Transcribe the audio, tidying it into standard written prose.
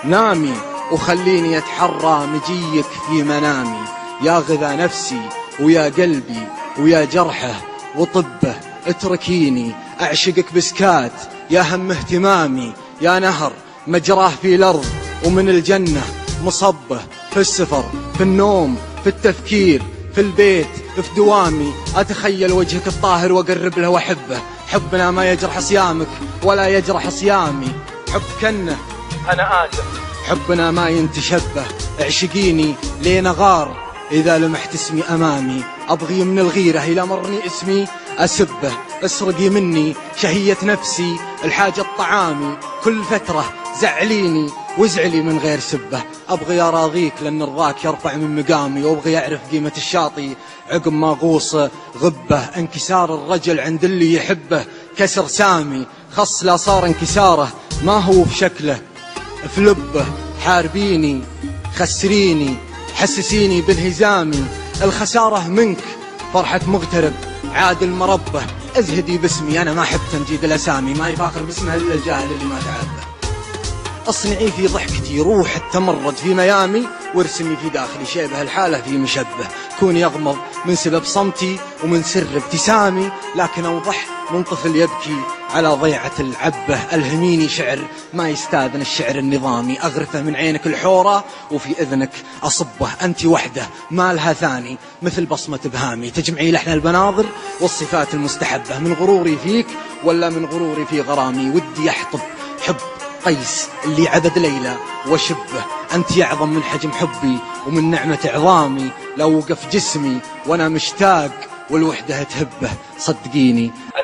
نامي وخليني أتحرى مجيك في منامي، يا غذا نفسي ويا قلبي ويا جرحه وطبه، اتركيني أعشقك بسكات يا هم اهتمامي، يا نهر مجراه في الأرض ومن الجنة مصبه، في السفر في النوم في التفكير في البيت في دوامي، أتخيل وجهك الطاهر وأقرب له وأحبه، حبنا ما يجرح صيامك ولا يجرح صيامي، حب كنه أنا آسف حبنا ما ينتشبه، اعشقيني لين غار إذا لمحت اسمي أمامي، أبغي من الغيرة إلى مرني اسمي أسبه، اسرقي مني شهية نفسي الحاجة طعامي، كل فترة زعليني وازعلي من غير سبه، أبغي أراضيك لأن رضاك يرفع من مقامي، وأبغي أعرف قيمة الشاطي عقب ما غوص غبه، انكسار الرجل عند اللي يحبه كسر سامي، خصله صار انكساره ما هو في شكله في لبه، حاربيني خسريني حسسيني بانهزامي، الخسارة منك فرحة مغترب عادل مربه، ازهدي باسمي أنا ما أحب تمجيد الأسامي، ما يفاخر باسمها إلا الجاهل اللي ما تعبه، اصنعي في ضحكتي روح التمرد في ميامي، وارسمي في داخلي شيبه الحالة في مشبه، كوني أغمض من سبب صمتي ومن سر ابتسامي، لكن أوضح من طفل يبكي على ضيعة العبة، ألهميني شعر ما يستاذن الشعر النظامي، أغرفه من عينك الحورة وفي إذنك أصبه، أنت وحده ما لها ثاني مثل بصمة إبهامي، تجمعي لحن البناظر والصفات المستحبة، من غروري فيك ولا من غروري في غرامي، ودي أحطب حب قيس اللي عبد ليلى وشبه، أنت أعظم من حجم حبي ومن نعمة عظامي، لو وقف جسمي وأنا مشتاق والوحدة تهبه، صدقيني